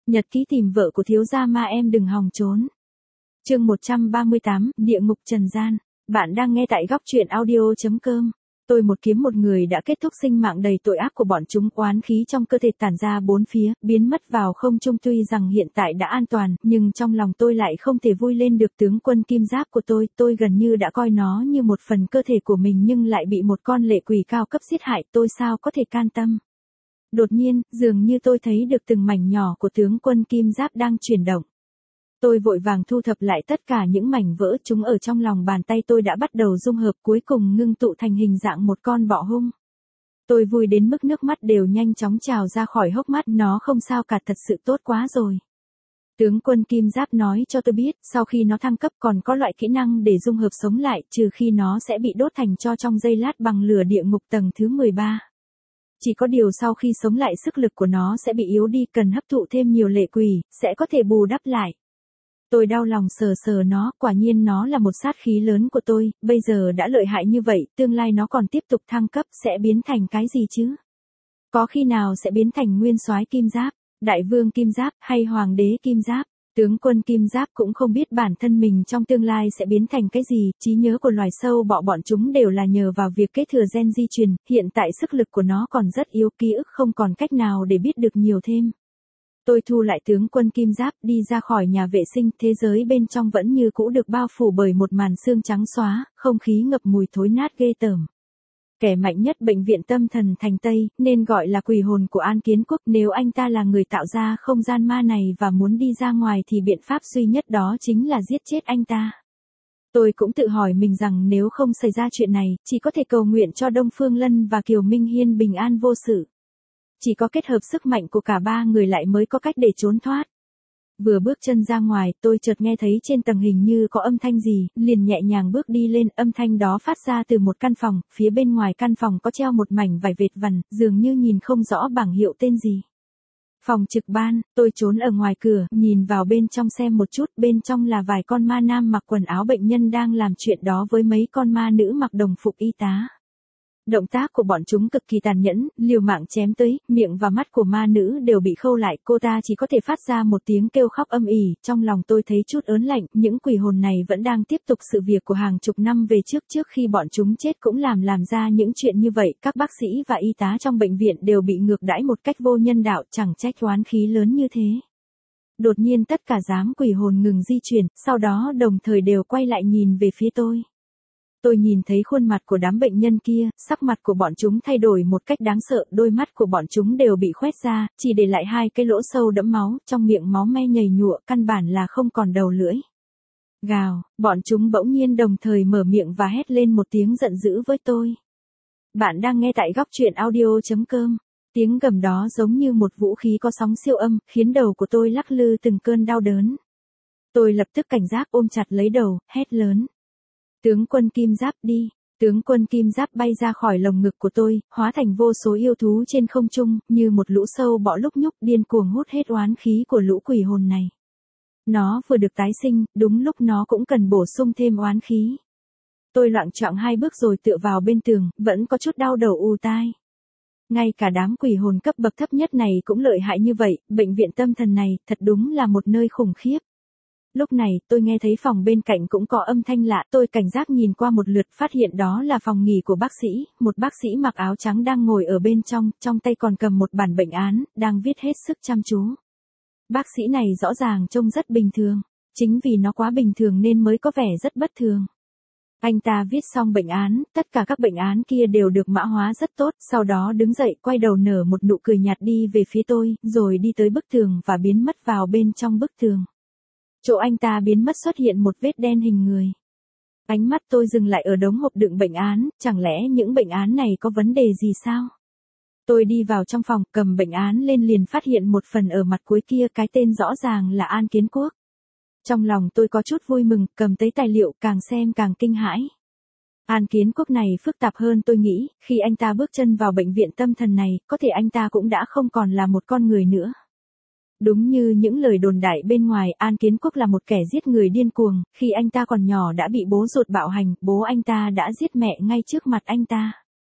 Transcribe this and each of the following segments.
Nhật ký tìm vợ của thiếu gia ma em đừng hòng trốn. Chương 138, Địa ngục trần gian. Bạn đang nghe tại góc truyện audio.com. Tôi một kiếm một người đã kết thúc sinh mạng đầy tội ác của bọn chúng, oán khí trong cơ thể tản ra bốn phía, biến mất vào không trung. Tuy rằng hiện tại đã an toàn, nhưng trong lòng tôi lại không thể vui lên được. Tướng quân kim giáp của tôi gần như đã coi nó như một phần cơ thể của mình, nhưng lại bị một con lệ quỷ cao cấp giết hại, tôi sao có thể can tâm. Đột nhiên, dường như tôi thấy được từng mảnh nhỏ của tướng quân kim giáp đang chuyển động. Tôi vội vàng thu thập lại tất cả những mảnh vỡ, chúng ở trong lòng bàn tay tôi đã bắt đầu dung hợp, cuối cùng ngưng tụ thành hình dạng một con bọ hung. Tôi vui đến mức nước mắt đều nhanh chóng trào ra khỏi hốc mắt, nó không sao cả, thật sự tốt quá rồi. Tướng quân kim giáp nói cho tôi biết, sau khi nó thăng cấp còn có loại kỹ năng để dung hợp sống lại, trừ khi nó sẽ bị đốt thành tro trong giây lát bằng lửa địa ngục tầng thứ 13. Chỉ có điều sau khi sống lại sức lực của nó sẽ bị yếu đi, cần hấp thụ thêm nhiều lệ quỷ, sẽ có thể bù đắp lại. Tôi đau lòng sờ nó, quả nhiên nó là một sát khí lớn của tôi, bây giờ đã lợi hại như vậy, tương lai nó còn tiếp tục thăng cấp sẽ biến thành cái gì chứ? Có khi nào sẽ biến thành nguyên soái kim giáp, đại vương kim giáp hay hoàng đế kim giáp? Tướng quân kim giáp cũng không biết bản thân mình trong tương lai sẽ biến thành cái gì, trí nhớ của loài sâu bọ bọn chúng đều là nhờ vào việc kế thừa gen di truyền, hiện tại sức lực của nó còn rất yếu, ký ức không còn cách nào để biết được nhiều thêm. Tôi thu lại tướng quân kim giáp, đi ra khỏi nhà vệ sinh, thế giới bên trong vẫn như cũ được bao phủ bởi một màn sương trắng xóa, không khí ngập mùi thối nát ghê tởm. Kẻ mạnh nhất bệnh viện tâm thần thành Tây, nên gọi là quỷ hồn của An Kiến Quốc, nếu anh ta là người tạo ra không gian ma này và muốn đi ra ngoài thì biện pháp duy nhất đó chính là giết chết anh ta. Tôi cũng tự hỏi mình rằng nếu không xảy ra chuyện này, chỉ có thể cầu nguyện cho Đông Phương Lân và Kiều Minh Hiên bình an vô sự. Chỉ có kết hợp sức mạnh của cả ba người lại mới có cách để trốn thoát. Vừa bước chân ra ngoài, tôi chợt nghe thấy trên tầng hình như có âm thanh gì, liền nhẹ nhàng bước đi lên, âm thanh đó phát ra từ một căn phòng, phía bên ngoài căn phòng có treo một mảnh vải vệt vằn, dường như nhìn không rõ bảng hiệu tên gì. Phòng trực ban, tôi trốn ở ngoài cửa, nhìn vào bên trong xem một chút, bên trong là vài con ma nam mặc quần áo bệnh nhân đang làm chuyện đó với mấy con ma nữ mặc đồng phục y tá. Động tác của bọn chúng cực kỳ tàn nhẫn, liều mạng chém tới, miệng và mắt của ma nữ đều bị khâu lại, cô ta chỉ có thể phát ra một tiếng kêu khóc âm ỉ, trong lòng tôi thấy chút ớn lạnh, những quỷ hồn này vẫn đang tiếp tục sự việc của hàng chục năm về trước khi bọn chúng chết cũng làm ra những chuyện như vậy, các bác sĩ và y tá trong bệnh viện đều bị ngược đãi một cách vô nhân đạo, chẳng trách oán khí lớn như thế. Đột nhiên tất cả đám quỷ hồn ngừng di chuyển, sau đó đồng thời đều quay lại nhìn về phía tôi. Tôi nhìn thấy khuôn mặt của đám bệnh nhân kia, sắc mặt của bọn chúng thay đổi một cách đáng sợ, đôi mắt của bọn chúng đều bị khoét ra, chỉ để lại hai cái lỗ sâu đẫm máu, trong miệng máu me nhầy nhụa, căn bản là không còn đầu lưỡi. Gào, bọn chúng bỗng nhiên đồng thời mở miệng và hét lên một tiếng giận dữ với tôi. Bạn đang nghe tại góc truyện audio.com. Tiếng gầm đó giống như một vũ khí có sóng siêu âm, khiến đầu của tôi lắc lư từng cơn đau đớn. Tôi lập tức cảnh giác ôm chặt lấy đầu, hét lớn. Tướng quân kim giáp đi, tướng quân kim giáp bay ra khỏi lồng ngực của tôi, hóa thành vô số yêu thú trên không trung, như một lũ sâu bọ lúc nhúc điên cuồng hút hết oán khí của lũ quỷ hồn này. Nó vừa được tái sinh, đúng lúc nó cũng cần bổ sung thêm oán khí. Tôi loạng choạng hai bước rồi tựa vào bên tường, vẫn có chút đau đầu ù tai. Ngay cả đám quỷ hồn cấp bậc thấp nhất này cũng lợi hại như vậy, bệnh viện tâm thần này, thật đúng là một nơi khủng khiếp. Lúc này, tôi nghe thấy phòng bên cạnh cũng có âm thanh lạ, tôi cảnh giác nhìn qua một lượt, phát hiện đó là phòng nghỉ của bác sĩ, một bác sĩ mặc áo trắng đang ngồi ở bên trong tay còn cầm một bản bệnh án, đang viết hết sức chăm chú. Bác sĩ này rõ ràng trông rất bình thường, chính vì nó quá bình thường nên mới có vẻ rất bất thường. Anh ta viết xong bệnh án, tất cả các bệnh án kia đều được mã hóa rất tốt, sau đó đứng dậy quay đầu nở một nụ cười nhạt đi về phía tôi, rồi đi tới bức tường và biến mất vào bên trong bức tường. Chỗ anh ta biến mất xuất hiện một vết đen hình người. Ánh mắt tôi dừng lại ở đống hộp đựng bệnh án, chẳng lẽ những bệnh án này có vấn đề gì sao? Tôi đi vào trong phòng, cầm bệnh án lên liền phát hiện một phần ở mặt cuối kia, cái tên rõ ràng là An Kiến Quốc. Trong lòng tôi có chút vui mừng, cầm tới tài liệu càng xem càng kinh hãi. An Kiến Quốc này phức tạp hơn tôi nghĩ, khi anh ta bước chân vào bệnh viện tâm thần này, có thể anh ta cũng đã không còn là một con người nữa. Đúng như những lời đồn đại bên ngoài, An Kiến Quốc là một kẻ giết người điên cuồng, khi anh ta còn nhỏ đã bị bố ruột bạo hành, bố anh ta đã giết mẹ ngay trước mặt anh ta.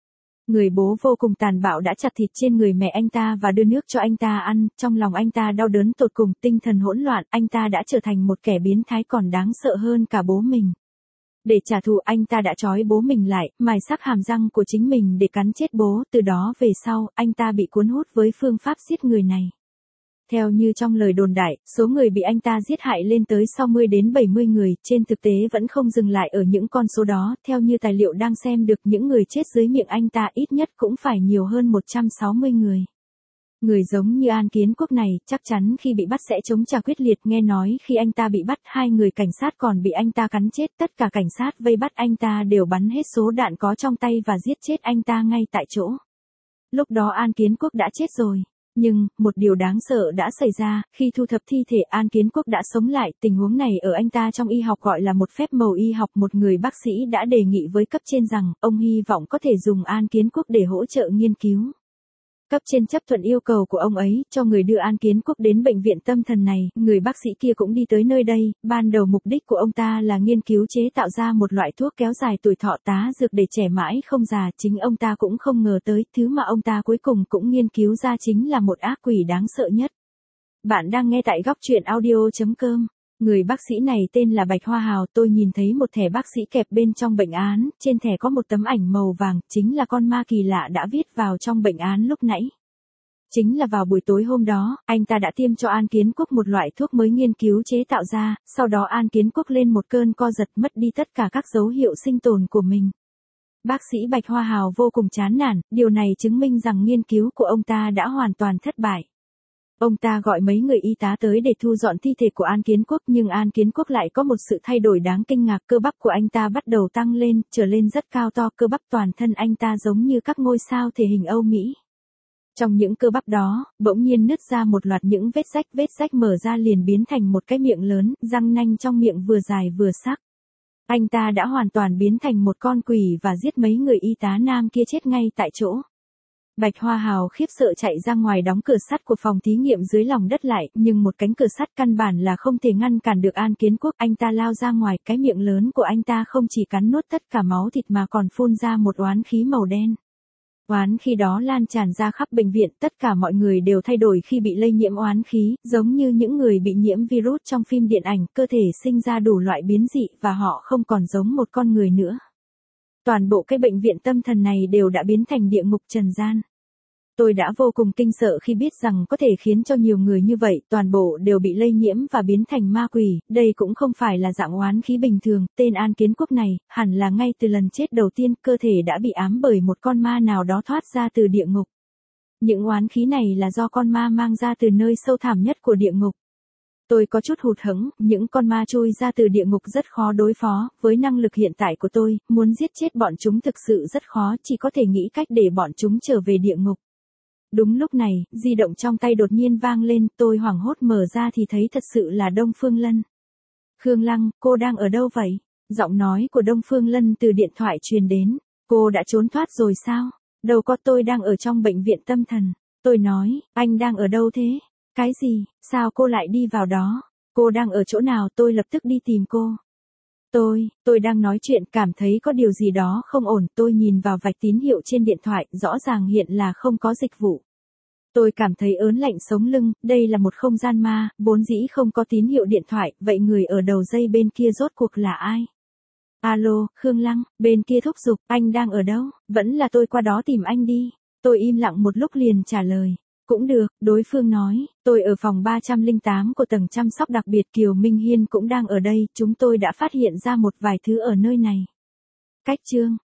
Người bố vô cùng tàn bạo đã chặt thịt trên người mẹ anh ta và đưa nước cho anh ta ăn, trong lòng anh ta đau đớn tột cùng, tinh thần hỗn loạn, anh ta đã trở thành một kẻ biến thái còn đáng sợ hơn cả bố mình. Để trả thù anh ta đã trói bố mình lại, mài sắc hàm răng của chính mình để cắn chết bố, từ đó về sau, anh ta bị cuốn hút với phương pháp giết người này. Theo như trong lời đồn đại, số người bị anh ta giết hại lên tới 60 đến 70 người, trên thực tế vẫn không dừng lại ở những con số đó, theo như tài liệu đang xem được những người chết dưới miệng anh ta ít nhất cũng phải nhiều hơn 160 người. Người giống như An Kiến Quốc này, chắc chắn khi bị bắt sẽ chống trả quyết liệt, nghe nói khi anh ta bị bắt 2 người cảnh sát còn bị anh ta cắn chết, tất cả cảnh sát vây bắt anh ta đều bắn hết số đạn có trong tay và giết chết anh ta ngay tại chỗ. Lúc đó An Kiến Quốc đã chết rồi. Nhưng, một điều đáng sợ đã xảy ra, khi thu thập thi thể An Kiến Quốc đã sống lại, tình huống này ở anh ta trong y học gọi là một phép màu y học. Một người bác sĩ đã đề nghị với cấp trên rằng, ông hy vọng có thể dùng An Kiến Quốc để hỗ trợ nghiên cứu. Cấp trên chấp thuận yêu cầu của ông ấy, cho người đưa An Kiến Quốc đến bệnh viện tâm thần này, người bác sĩ kia cũng đi tới nơi đây, ban đầu mục đích của ông ta là nghiên cứu chế tạo ra một loại thuốc kéo dài tuổi thọ tá dược để trẻ mãi không già, chính ông ta cũng không ngờ tới, thứ mà ông ta cuối cùng cũng nghiên cứu ra chính là một ác quỷ đáng sợ nhất. Bạn đang nghe tại góc truyện audio.com. Người bác sĩ này tên là Bạch Hoa Hào, tôi nhìn thấy một thẻ bác sĩ kẹp bên trong bệnh án, trên thẻ có một tấm ảnh màu vàng, chính là con ma kỳ lạ đã viết vào trong bệnh án lúc nãy. Chính là vào buổi tối hôm đó, anh ta đã tiêm cho An Kiến Quốc một loại thuốc mới nghiên cứu chế tạo ra, sau đó An Kiến Quốc lên một cơn co giật mất đi tất cả các dấu hiệu sinh tồn của mình. Bác sĩ Bạch Hoa Hào vô cùng chán nản, điều này chứng minh rằng nghiên cứu của ông ta đã hoàn toàn thất bại. Ông ta gọi mấy người y tá tới để thu dọn thi thể của An Kiến Quốc, nhưng An Kiến Quốc lại có một sự thay đổi đáng kinh ngạc, cơ bắp của anh ta bắt đầu tăng lên, trở lên rất cao to, cơ bắp toàn thân anh ta giống như các ngôi sao thể hình Âu Mỹ. Trong những cơ bắp đó, bỗng nhiên nứt ra một loạt những vết rách mở ra liền biến thành một cái miệng lớn, răng nanh trong miệng vừa dài vừa sắc. Anh ta đã hoàn toàn biến thành một con quỷ và giết mấy người y tá nam kia chết ngay tại chỗ. Bạch Hoa Hào khiếp sợ chạy ra ngoài đóng cửa sắt của phòng thí nghiệm dưới lòng đất lại, nhưng một cánh cửa sắt căn bản là không thể ngăn cản được An Kiến Quốc. Anh ta lao ra ngoài, cái miệng lớn của anh ta không chỉ cắn nuốt tất cả máu thịt mà còn phun ra một oán khí màu đen. Oán khí đó lan tràn ra khắp bệnh viện, tất cả mọi người đều thay đổi khi bị lây nhiễm oán khí, giống như những người bị nhiễm virus trong phim điện ảnh, cơ thể sinh ra đủ loại biến dị và họ không còn giống một con người nữa. Toàn bộ cái bệnh viện tâm thần này đều đã biến thành địa ngục trần gian. Tôi đã vô cùng kinh sợ khi biết rằng có thể khiến cho nhiều người như vậy, toàn bộ đều bị lây nhiễm và biến thành ma quỷ, đây cũng không phải là dạng oán khí bình thường, tên An Kiến Quốc này, hẳn là ngay từ lần chết đầu tiên, cơ thể đã bị ám bởi một con ma nào đó thoát ra từ địa ngục. Những oán khí này là do con ma mang ra từ nơi sâu thẳm nhất của địa ngục. Tôi có chút hụt hẫng, những con ma chui ra từ địa ngục rất khó đối phó, với năng lực hiện tại của tôi, muốn giết chết bọn chúng thực sự rất khó, chỉ có thể nghĩ cách để bọn chúng trở về địa ngục. Đúng lúc này, di động trong tay đột nhiên vang lên, tôi hoảng hốt mở ra thì thấy thật sự là Đông Phương Lân. Khương Lăng, cô đang ở đâu vậy? Giọng nói của Đông Phương Lân từ điện thoại truyền đến. Cô đã trốn thoát rồi sao? Đâu có, tôi đang ở trong bệnh viện tâm thần. Tôi nói, anh đang ở đâu thế? Cái gì, sao cô lại đi vào đó? Cô đang ở chỗ nào? Tôi lập tức đi tìm cô. Tôi đang nói chuyện cảm thấy có điều gì đó không ổn, tôi nhìn vào vạch tín hiệu trên điện thoại, rõ ràng hiện là không có dịch vụ. Tôi cảm thấy ớn lạnh sống lưng, đây là một không gian ma, vốn dĩ không có tín hiệu điện thoại, vậy người ở đầu dây bên kia rốt cuộc là ai? Alo, Khương Lăng, bên kia thúc giục, anh đang ở đâu? Vẫn là tôi qua đó tìm anh đi. Tôi im lặng một lúc liền trả lời. Cũng được, đối phương nói, tôi ở phòng 308 của tầng chăm sóc đặc biệt, Kiều Minh Hiên cũng đang ở đây, chúng tôi đã phát hiện ra một vài thứ ở nơi này. Cách chương